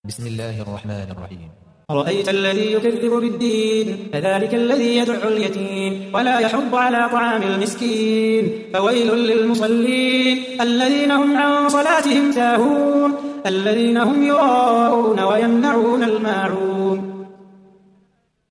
بسم الله الرحمن الرحيم. أرأيت الذي يكذب بالدين فذلك الذي يدع اليتيم ولا يحض على طعام المسكين فويل للمصلين الذين هم عن صلاتهم ساهون الذين هم يراءون ويمنعون الماعون